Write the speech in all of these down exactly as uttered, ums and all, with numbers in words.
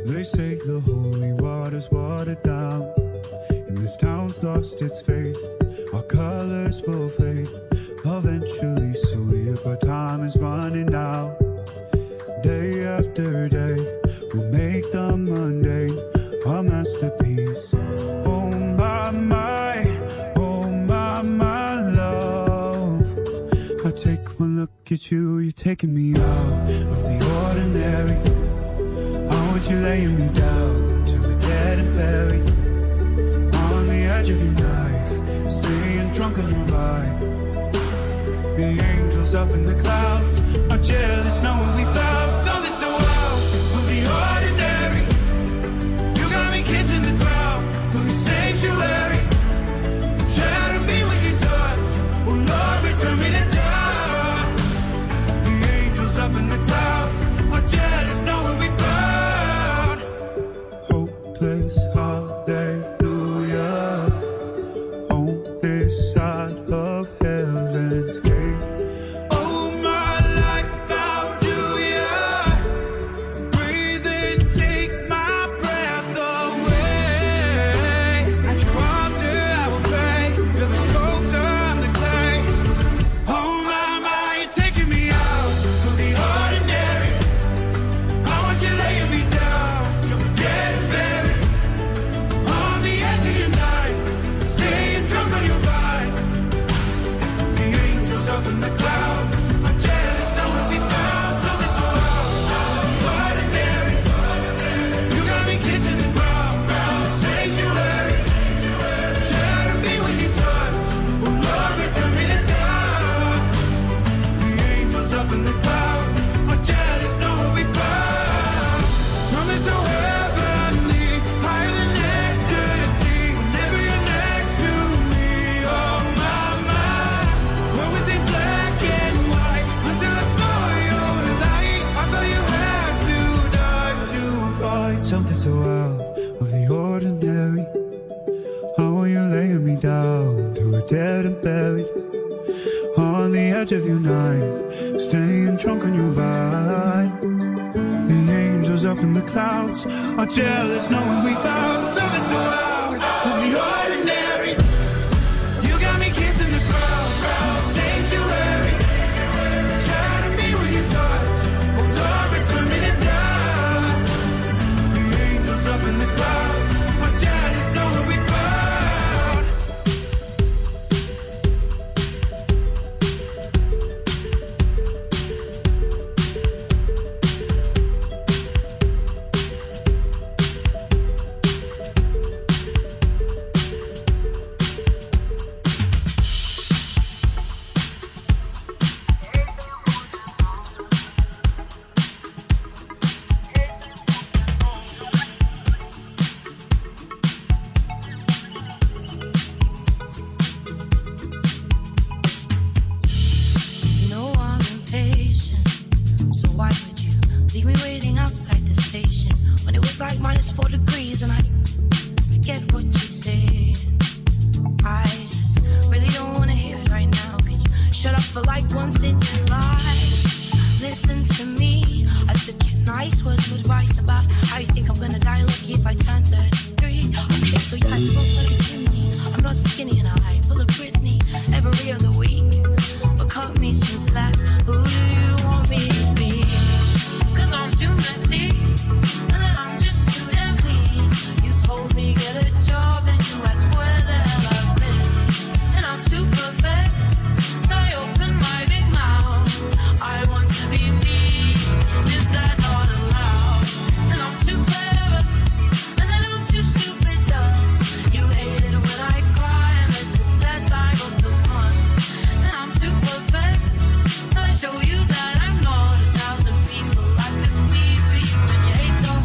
They say the holy water's watered down, and this town's lost its faith. Our colors will fade eventually, so if our time is running out, day after day, we'll make the mundane our masterpiece. Oh my, my, oh my, my love. I take one look at you, you're taking me out of the ordinary. How would you laying me down to a dead and buried on the edge of your knife, staying drunk on your ride. The angels up in the clouds are jealous knowing we found something so out of the ordinary. You got me kissing the ground of your sanctuary. Shadow me with your touch, oh Lord, return me to dust. The angels up in the clouds are jealous knowing we found hopeless hallelujah on this side of heaven's gate. Something so out of the ordinary. How are you laying me down to a dead and buried on the edge of your knife, staying drunk on your ride. The angels up in the clouds are jealous knowing we found something so out of the ordinary. You got me kissing the ground, ground sanctuary. Shadow me with your touch, oh Lord, return me to dust. The angels up in the clouds are jealous knowing we found. Show you that I'm not a thousand people. I could be for you and you hate them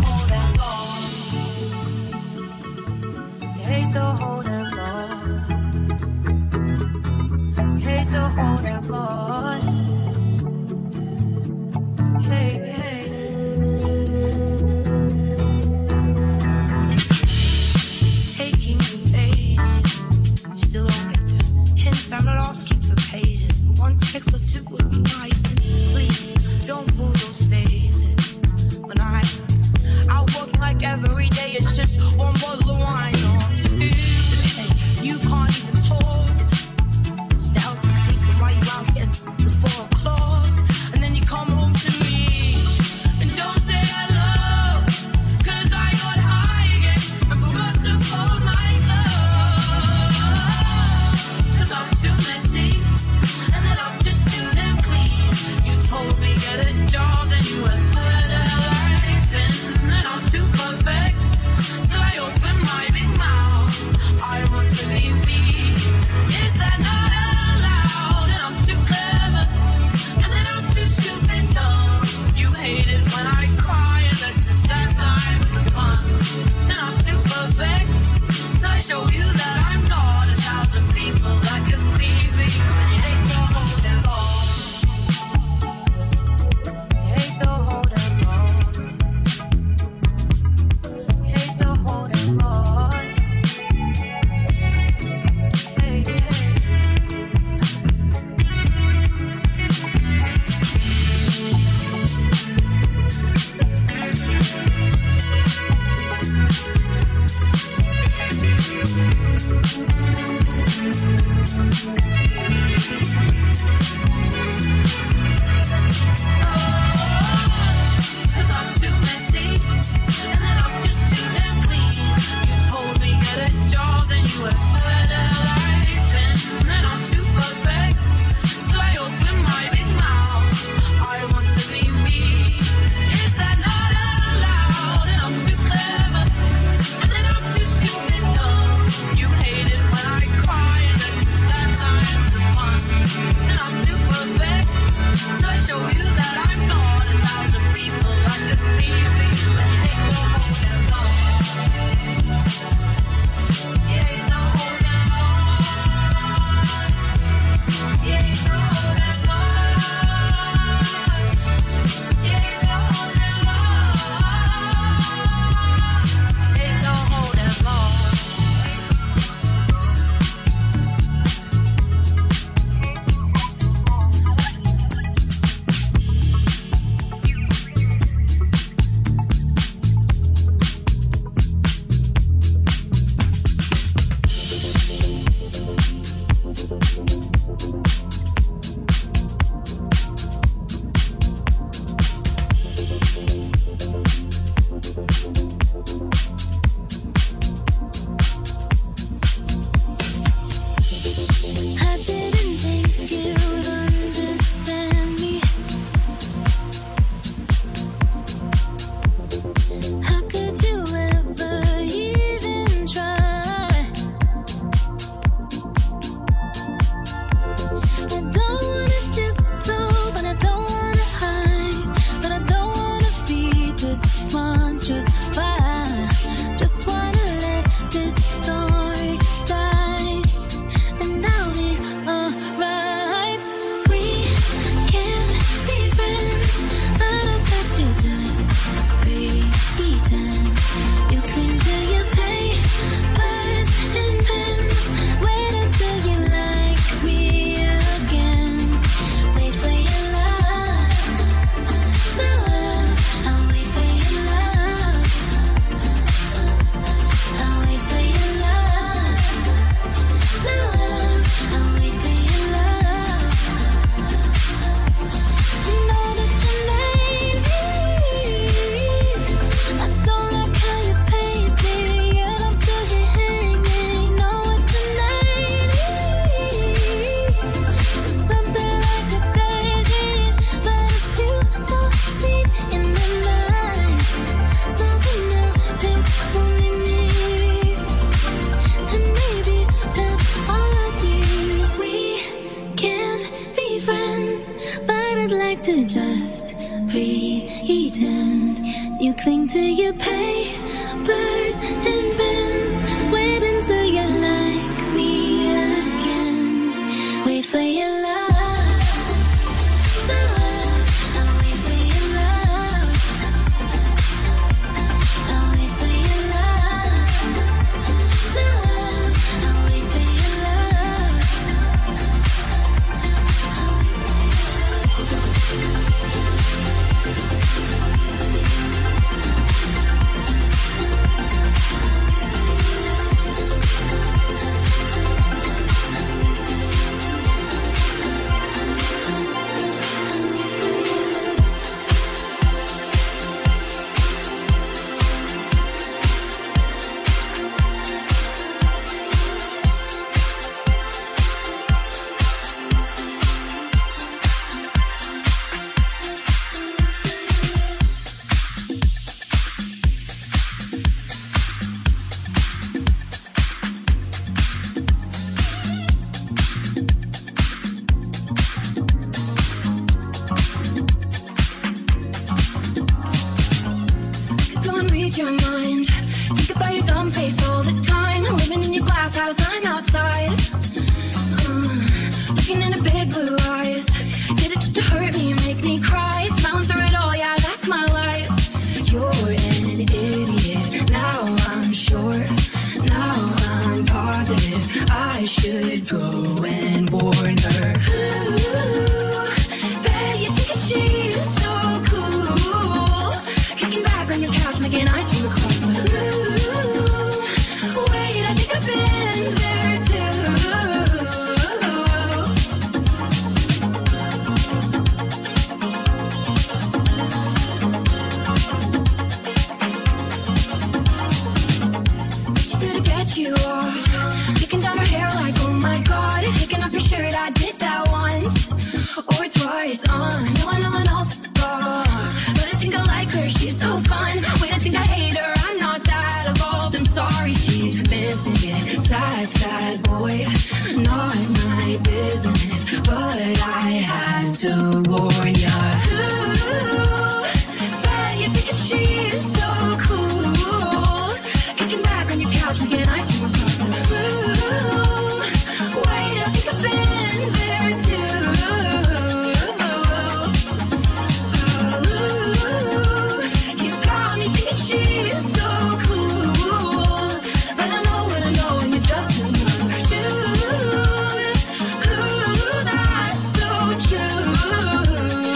cling to your papers and pens. Wait until you like me again. Wait for your love. I'll wait for your love. I'll wait for your love. I'll wait for your love. Your mind. Think about your dumb face all the time. Living in your glass house, I'm outside. Uh, looking into big blue eyes. Did it just to hurt me, make me cry. Smiling through it all, yeah, that's my life. You're an idiot. Now I'm sure. Now I'm positive. I should go and warn her. Ooh, bet you think that she's so cool. Kicking back on your couch, making eyes from across the room. Wait, I think I've been there. set you off. Taking down her hair like, oh my god. Taking off your shirt, I did that once. Or twice, uh, no one, no one else. Uh, but I think I like her, she's so fun. Wait, I think I hate her, I'm not that evolved. I'm sorry, she's missing it. Sad, sad boy, not my business. But I had to warn ya. Ooh, bet you're thinking she's so cool. Kicking back on your couch, making ice cream across the room. Wait, I think I've been there too. Ooh, you got me thinking she's so cool. But I know what I know, and you're just another dude. Ooh, that's so true.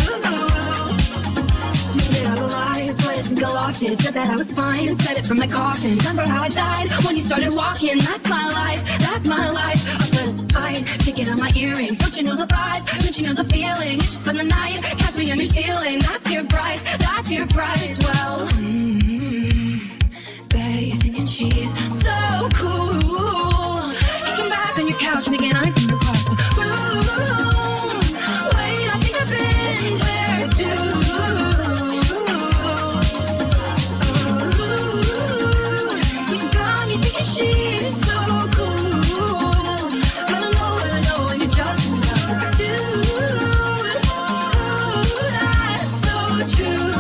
Made it out alive, but I think I lost it. Said that I was fine and said it from my coffin. Remember how I died when you started walking? That's my life, that's my life. I put up the fight, taking out my earrings. Don't you know the vibe? Don't you know the feeling? You just spend the night, catch me on your ceiling. That's your price, that's your price. Well, mm-hmm. Bet you're thinking she's so cool. Kicking back on your couch, making ice cream across the room. Wait, I think I've been there too. She's so cool, but I know what I know, and you're just another dude. Ooh, that's so true.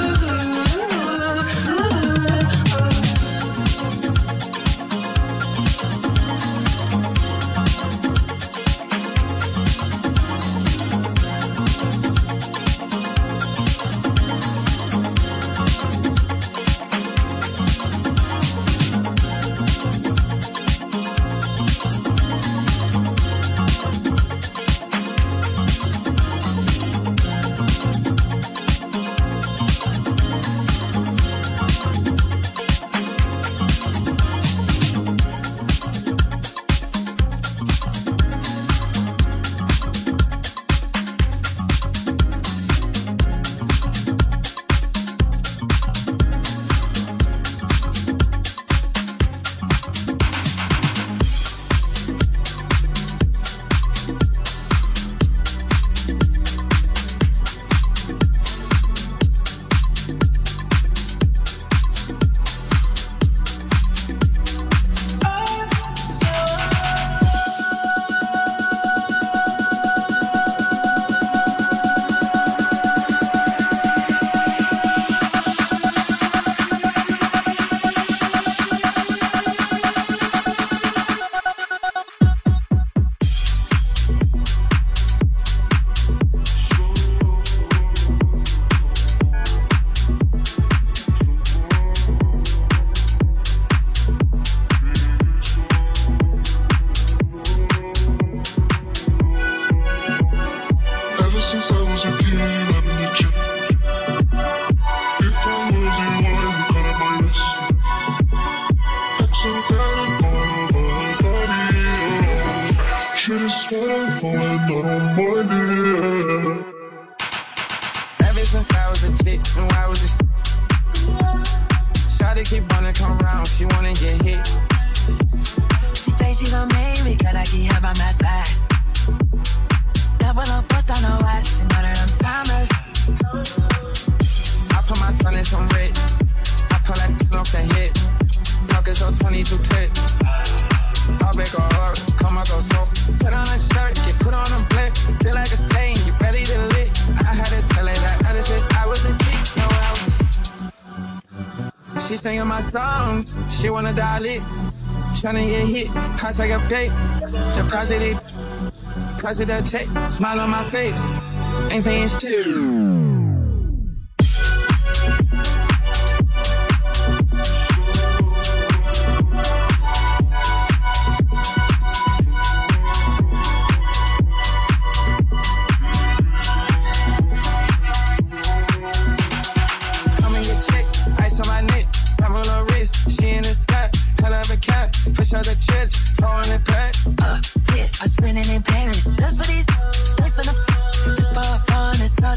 She wanna dial it, tryna get hit, pass like a bait, deposit it, deposit that check, smile on my face, ain't paying shit.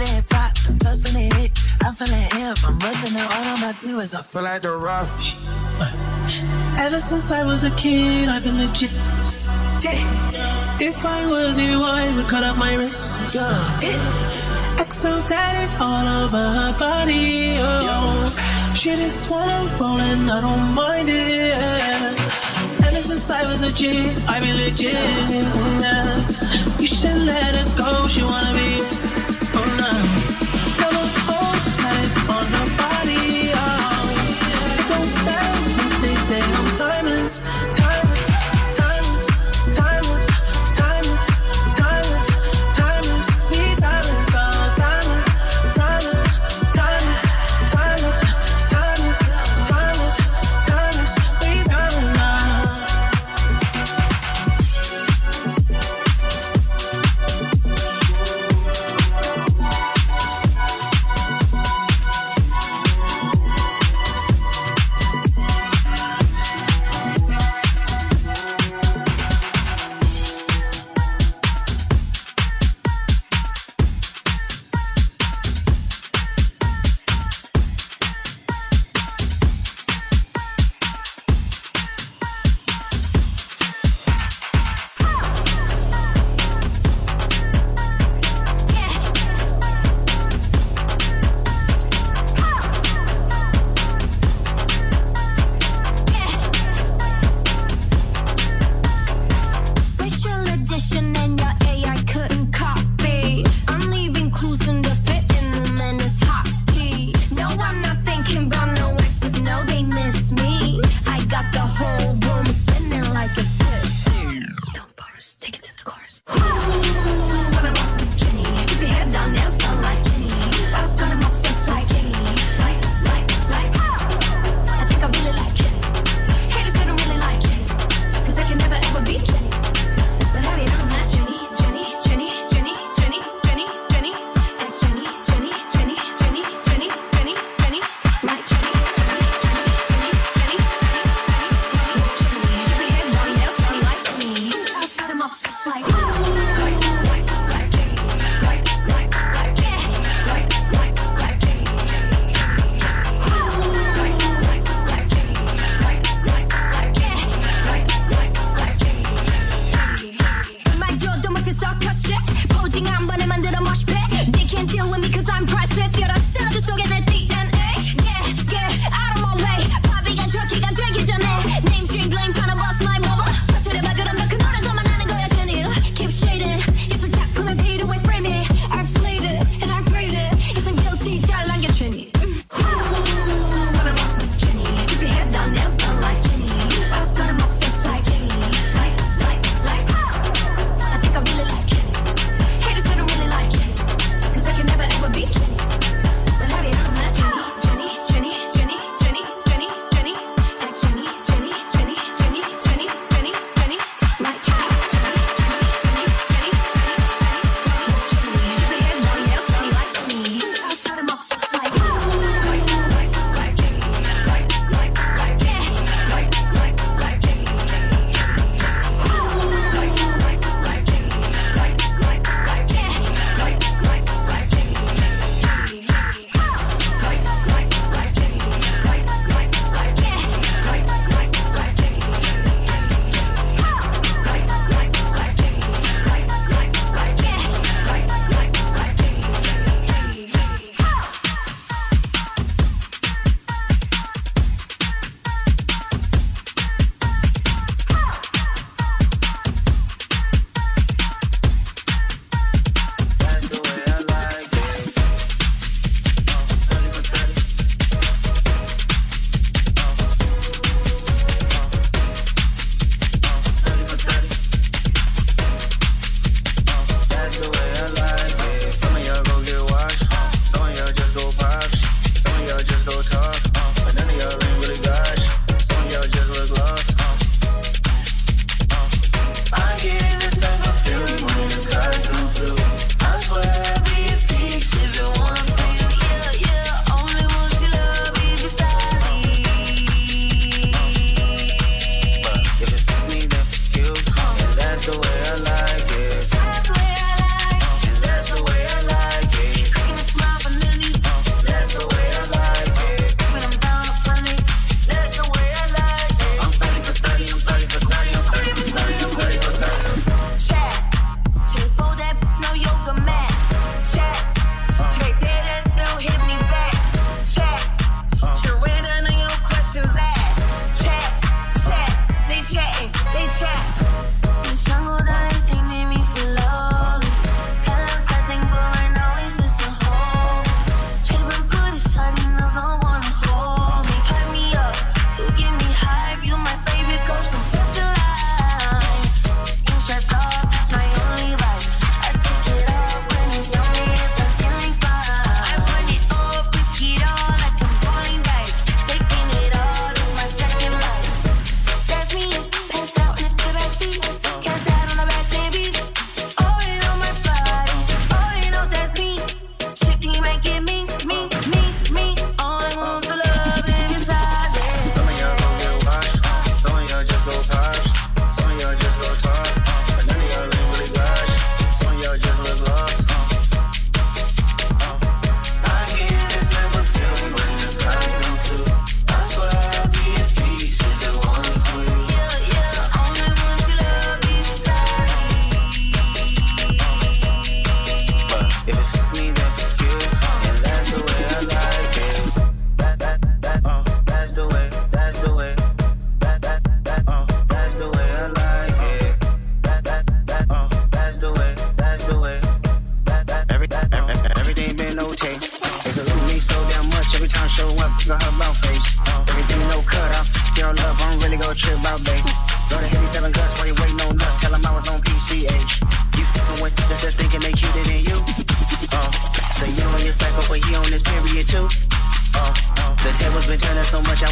I feel like the rush. Ever since I was a kid, I've been legit. If I was you, I would cut up my wrist. Exo tatted all over her body. Oh, she just wanna roll and I don't mind it. Ever since I was a kid, I've been legit. You should let her go. She wanna be yours. Oh no, got a hold tight on her body. Oh, it don't matter if they say I'm timeless, timeless, timeless, timeless, timeless, timeless, timeless, be timeless, oh, timeless, timeless, timeless, timeless, timeless, timeless, timeless, be timeless, oh.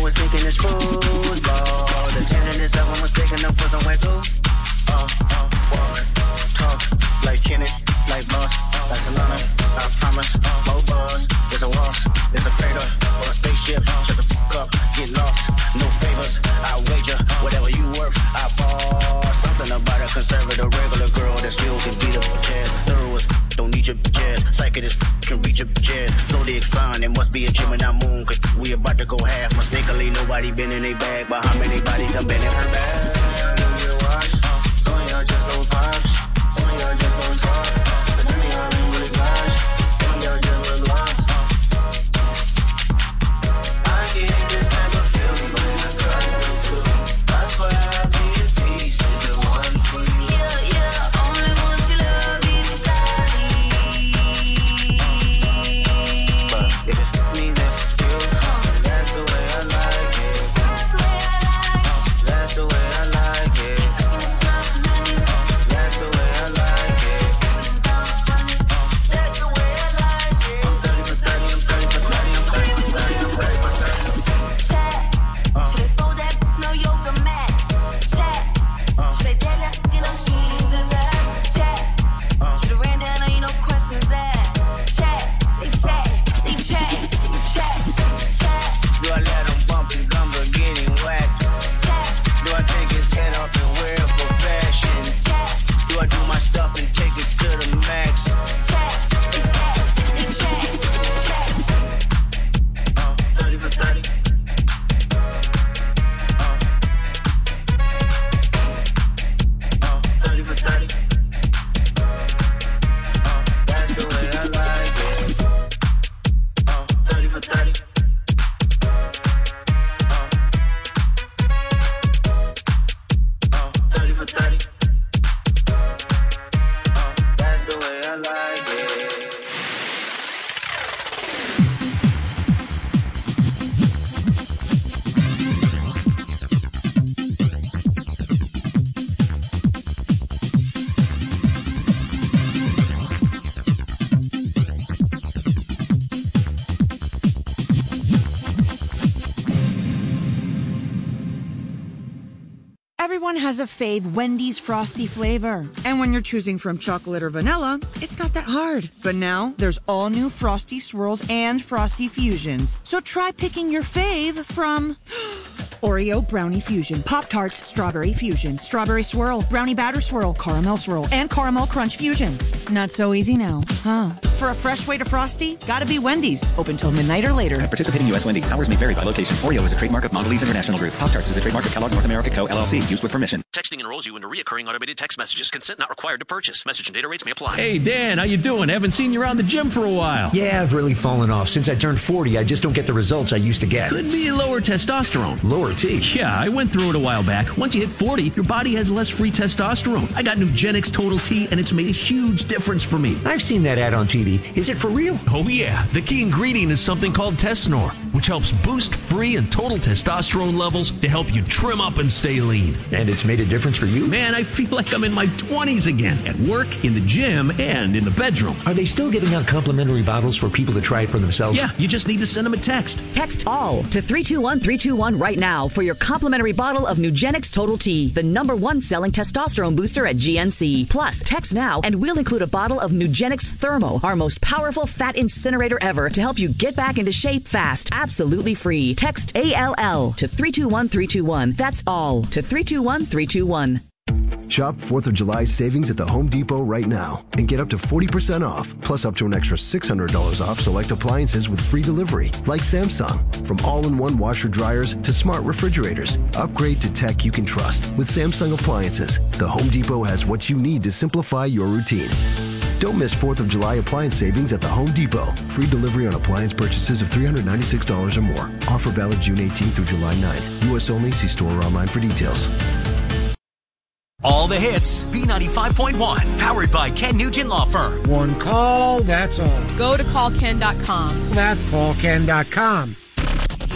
was thinking it's football. The tenderness of them was taking them for some wet goo. Uh, uh, walk, talk, like Kenneth, like Boss, like Solana. I promise, more bars. There's a waltz, there's a crater, or a spaceship. Shut the fuck up, get lost. No favors, I wager. Whatever you worth, I fall. Something about a conservative regular girl that still can beat up a jazz. Thorough as don't need your jazz. Psychic as can reach your jazz. Zodiac sign, it must be a Gemini moon. Cause we about to go half. Mistakenly, nobody been in a bag. But how many bodies done been in her bag? Some of y'all just go pops. Some of y'all just go talk. But none of y'all ain't really gosh. Some of y'all just look lost. I get this type of feeling when I trust you too. That's why I be at peace is the one for you. Yeah, yeah, only want your love inside me. But if it's me, then you. That's the way I like it. That's the way I like it. That's the way I like it. That's the way I like it. I'm thirty for thirty, I'm thirty for thirty, I'm thirty for thirty, I'm thirty for thirty. Chat, should I throw that no yoga mat? Chat, should I dare that in those jeans and that? Chat, should I ran down on you no questions asked? Chat, they chat, they chat, chat, chat. Do I let them bump and gumbo getting whacked? Chat, Do I take his head off and wear it for fashion? chat, Do I do my stuff and take it to the max? chat, they chat, they chat, chat. Uh, thirty for thirty. Uh, uh, thirty for thirty. Uh, that's the way I like it. Uh, thirty for thirty. Uh, uh, thirty for thirty. Uh, that's the way I like it. Everyone has a fave Wendy's Frosty flavor. And when you're choosing from chocolate or vanilla, it's not that hard. But now, there's all new Frosty Swirls and Frosty Fusions. So try picking your fave from Oreo Brownie Fusion, Pop-Tarts Strawberry Fusion, Strawberry Swirl, Brownie Batter Swirl, Caramel Swirl, and Caramel Crunch Fusion. Not so easy now, huh? For a fresh way to Frosty, gotta be Wendy's. Open till midnight or later. At participating U S Wendy's, hours may vary by location. Oreo is a trademark of Mondelez International Group. Pop-Tarts is a trademark of Kellogg North America Co. L L C. Used with permission. Texting enrolls you into recurring automated text messages. Consent not required to purchase. Message and data rates may apply. Hey, Dan, how you doing? Haven't seen you around the gym for a while. Yeah, I've really fallen off. Since I turned forty, I just don't get the results I used to get. Could be lower testosterone. Lower T? Yeah, I went through it a while back. Once you hit forty, your body has less free testosterone. I got Nugenix Total T, and it's made a huge difference for me. I've seen that ad on T V. Is it for real? Oh, yeah. The key ingredient is something called Tesnor, which helps boost free and total testosterone levels to help you trim up and stay lean. And it's made a difference for you? Man, I feel like I'm in my twenties again, at work, in the gym, and in the bedroom. Are they still giving out complimentary bottles for people to try it for themselves? Yeah, you just need to send them a text. Text ALL to three two one three two one right now for your complimentary bottle of Nugenix Total T, the number one selling testosterone booster at G N C. Plus, text now and we'll include a bottle of Nugenix Thermo, our most powerful fat incinerator ever, to help you get back into shape fast, absolutely free. Text A L L to three two one three two one. That's all to three two one three two one. Shop fourth of July savings at the Home Depot right now and get up to forty percent off, plus up to an extra six hundred dollars off select appliances with free delivery, like Samsung. From all-in-one washer dryers to smart refrigerators, upgrade to tech you can trust with Samsung appliances. The Home Depot has what you need to simplify your routine. Don't miss fourth of July appliance savings at the Home Depot. Free delivery on appliance purchases of three hundred ninety-six dollars or more. Offer valid June eighteenth through July ninth. U S only. See store or online for details. All the hits, B ninety-five point one, powered by Ken Nugent Law Firm. One call, that's all. Go to call ken dot com. That's call ken dot com.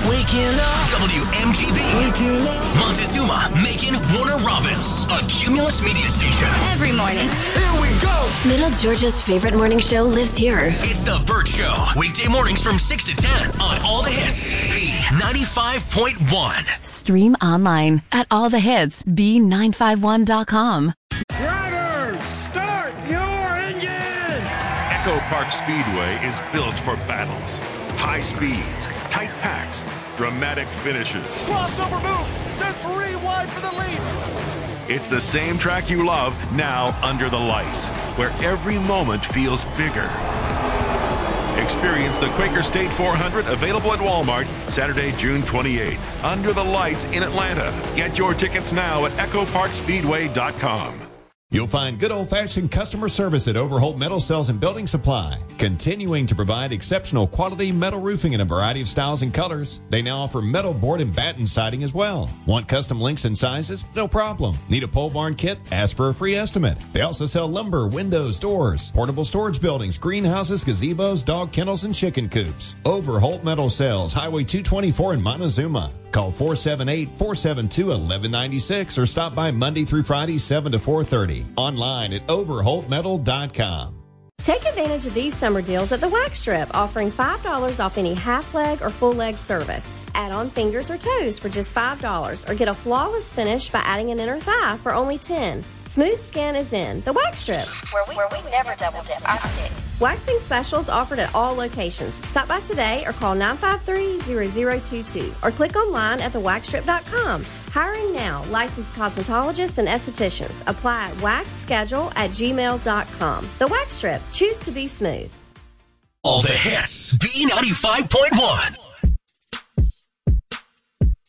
Waking up. W M G B. Waking up. Montezuma, Macon, Warner Robins. A Cumulus media station. Every morning. Here we go. Middle Georgia's favorite morning show lives here. It's The Burt Show. Weekday mornings from six to ten on All the Hits. B ninety-five point one. Stream online at all the hits b nine five one dot com. Drivers, start your engine! Echo Park Speedway is built for battles. High speeds, tight packs, dramatic finishes. Crossover move! They're three wide for the lead! It's the same track you love, now under the lights, where every moment feels bigger. Experience the Quaker State four hundred, available at Walmart Saturday, June twenty-eighth. Under the lights in Atlanta. Get your tickets now at echo park speedway dot com. You'll find good old-fashioned customer service at Overholt Metal Sales and Building Supply, continuing to provide exceptional quality metal roofing in a variety of styles and colors. They now offer metal board and batten siding as well. Want custom links and sizes? No problem. Need a pole barn kit? Ask for a free estimate. They also sell lumber, windows, doors, portable storage buildings, greenhouses, gazebos, dog kennels, and chicken coops. Overholt Metal Sales, Highway two twenty-four in Montezuma. Call four seven eight, four seven two, one one nine six or stop by Monday through Friday, seven to four thirty. Online at overholt metal dot com. Take advantage of these summer deals at the Wax Strip, offering five dollars off any half leg or full leg service. Add on fingers or toes for just five dollars or get a flawless finish by adding an inner thigh for only ten dollars. Smooth Skin is in the Wax Strip, where we, where we never double dip our sticks. Waxing specials offered at all locations. Stop by today or call nine five three, zero zero two two or click online at the wax strip dot com. Hiring now. Licensed cosmetologists and estheticians. Apply at wax schedule at gmail dot com. The Wax Strip. Choose to be smooth. All the hits. B ninety-five point one.